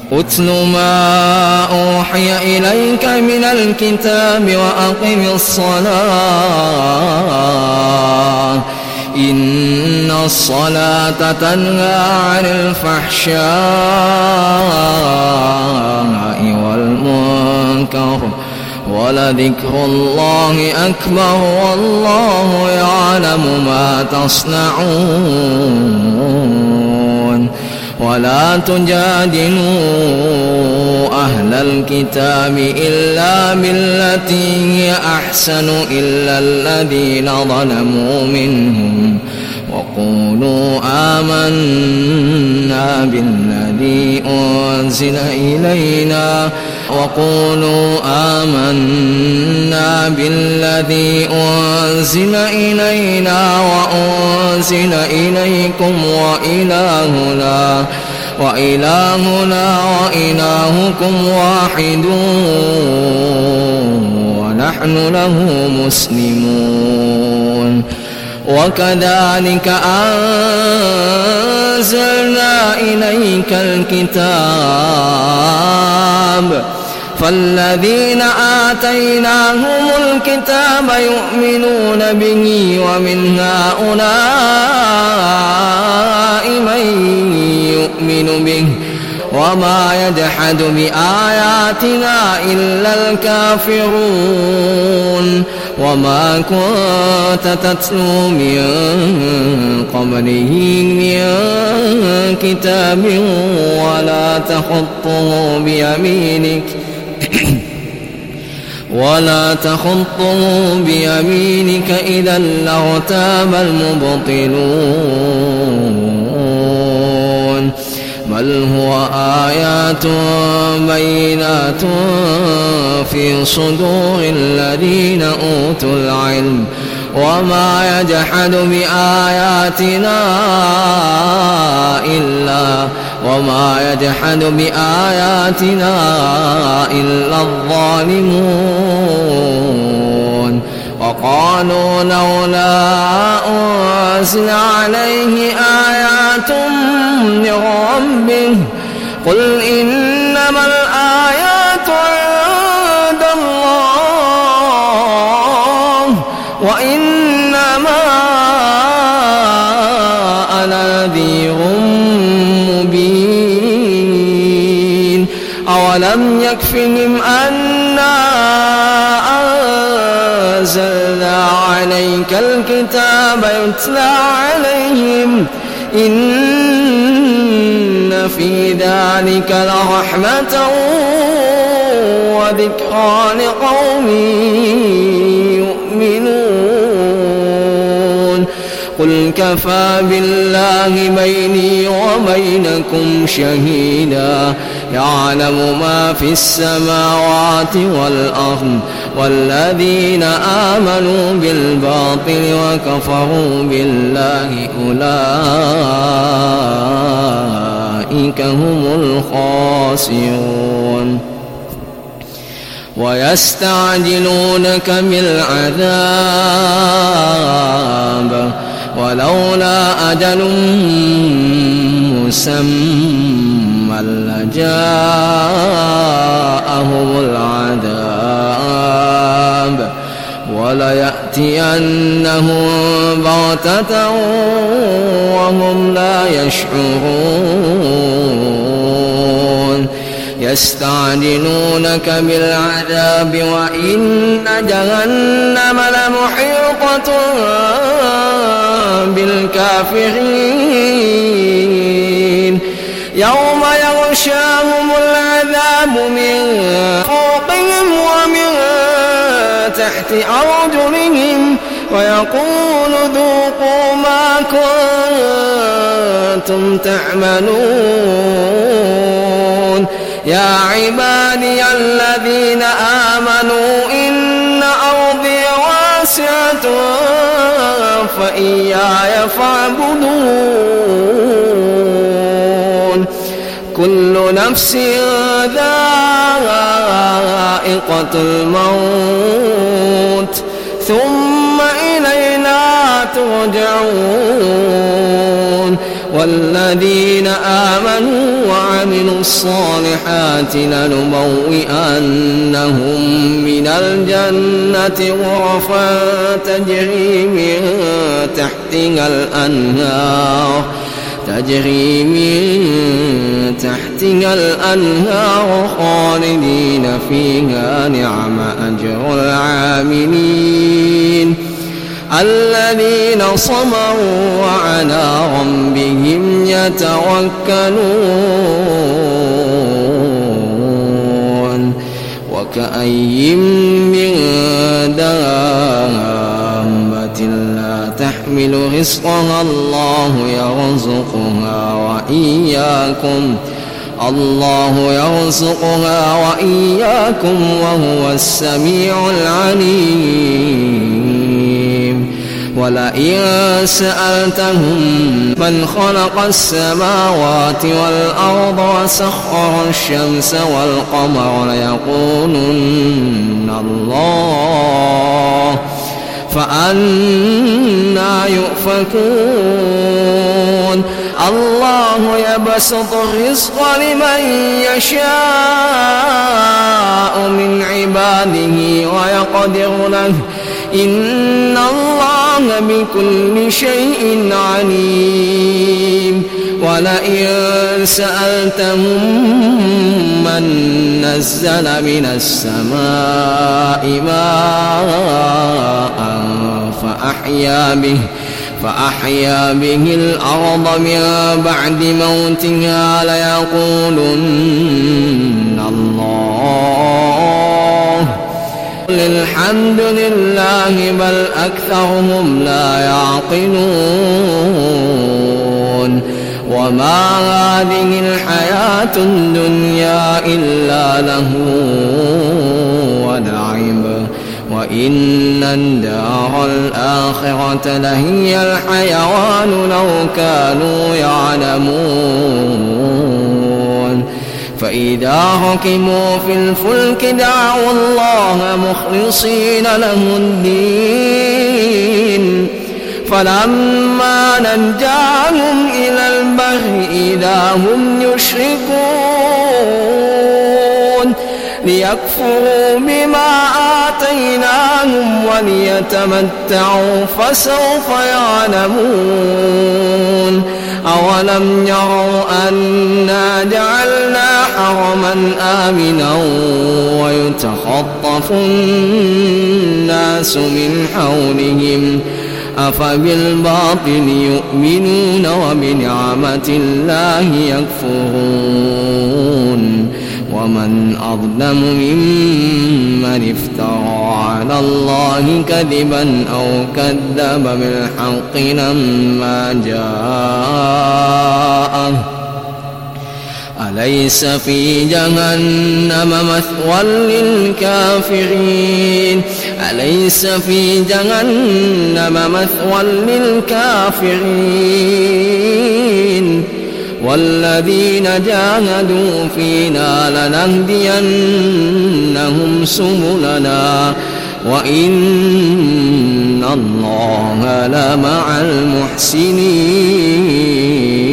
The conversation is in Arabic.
أتل ما أوحي إليك من الكتاب وأقم الصلاة إن الصلاة تنهى عن الفحشاء والمنكر ولذكر الله أكبر والله يعلم ما تصنعون ولا تجادلوا أهل الكتاب إلا بالتي هي أحسن إلا الذين ظلموا منهم وقولوا آمنا بالذي أنزل إلينا وأنزل إليكم وإلهنا وإلهكم واحد ونحن له مسلمون وكذلك أنزلنا إليك الكتاب فالذين آتيناهم الكتاب يؤمنون به ومن هؤلاء من يؤمن به وما يجحد بآياتنا إلا الكافرون وما كنت تتلو من قبله من كتاب ولا تخطه بيمينك إذا لارتاب المبطلون بل هو آيات بينات في صدور الذين أوتوا العلم وما يجحد بآياتنا إلا الظالمون وقالوا لولا أنزل عليه آيات من ربه قل إنما الآيات عند الله وإنما أنا نذير مبين أولم يكفهم أنا أنزلنا عليك الكتاب يتلى عليهم إن في ذلك لرحمة وذكرى لقوم يؤمنون قل كفى بالله بيني وبينكم شهيدا يعلم ما في السماوات والأرض والذين آمنوا بالباطل وكفروا بالله أولئك هم الخاسرون ويستعجلونك بالعذاب ولولا أجل مسمى لجاءهم العذاب وليأتينهم بغتة وهم لا يشعرون يستعجلونك بالعذاب وإن جهنم لمحيطة بالكافرين يوم يغشاهم العذاب من فوقهم ومن تحت أرجلهم ويقول ذوقوا ما كنتم تعملون يا عبادي الذين آمنوا إن أرضي واسعة فإياي فاعبدون كل نفس ذائقة الموت ثم إلينا ترجعون والذين آمنوا وعملوا الصالحات لنبوئنهم من الجنة غرفا تجري من تحتها الأنهار خالدين فيها نعم أجر العاملين الذين صبروا وعلى ربهم يتوكلون وكأي من دابة لا تحمل رزقها الله يرزقها وإياكم وهو السميع العليم ولئن سألتهم من خلق السماوات والأرض وسخر الشمس والقمر ليقولن الله فأنى يؤفكون الله يبسط الرزق لمن يشاء من عباده ويقدر له إن الله بكل شيء عليم ولئن سألتهم من نزل من السماء ماء فأحيا به الأرض من بعد موتها ليقولن الله قل الحمد لله بل أكثرهم لا يعقلون وما هذه الحياة الدنيا إلا لهو ولعب وإن الدار الآخرة لهي الحيوان لو كانوا يعلمون فإذا ركبوا في الفلك دعوا الله مخلصين له الدين فلما نجاهم إلى البر إذا هم يشركون ليكفروا بما آتيناهم وليتمتعوا فسوف يعلمون أولم يروا أنا جعلنا حرما آمنا ويتخطف الناس من حولهم أفبالباطل يؤمنون وبنعمة الله يكفرون ومن أظلم ممن افترى على الله كذبا أو كذب بالحق لما جاءه أليس في جهنم مثوى للكافرين والذين جاهدوا فينا لنهدينهم سبلنا وإن الله لمع المحسنين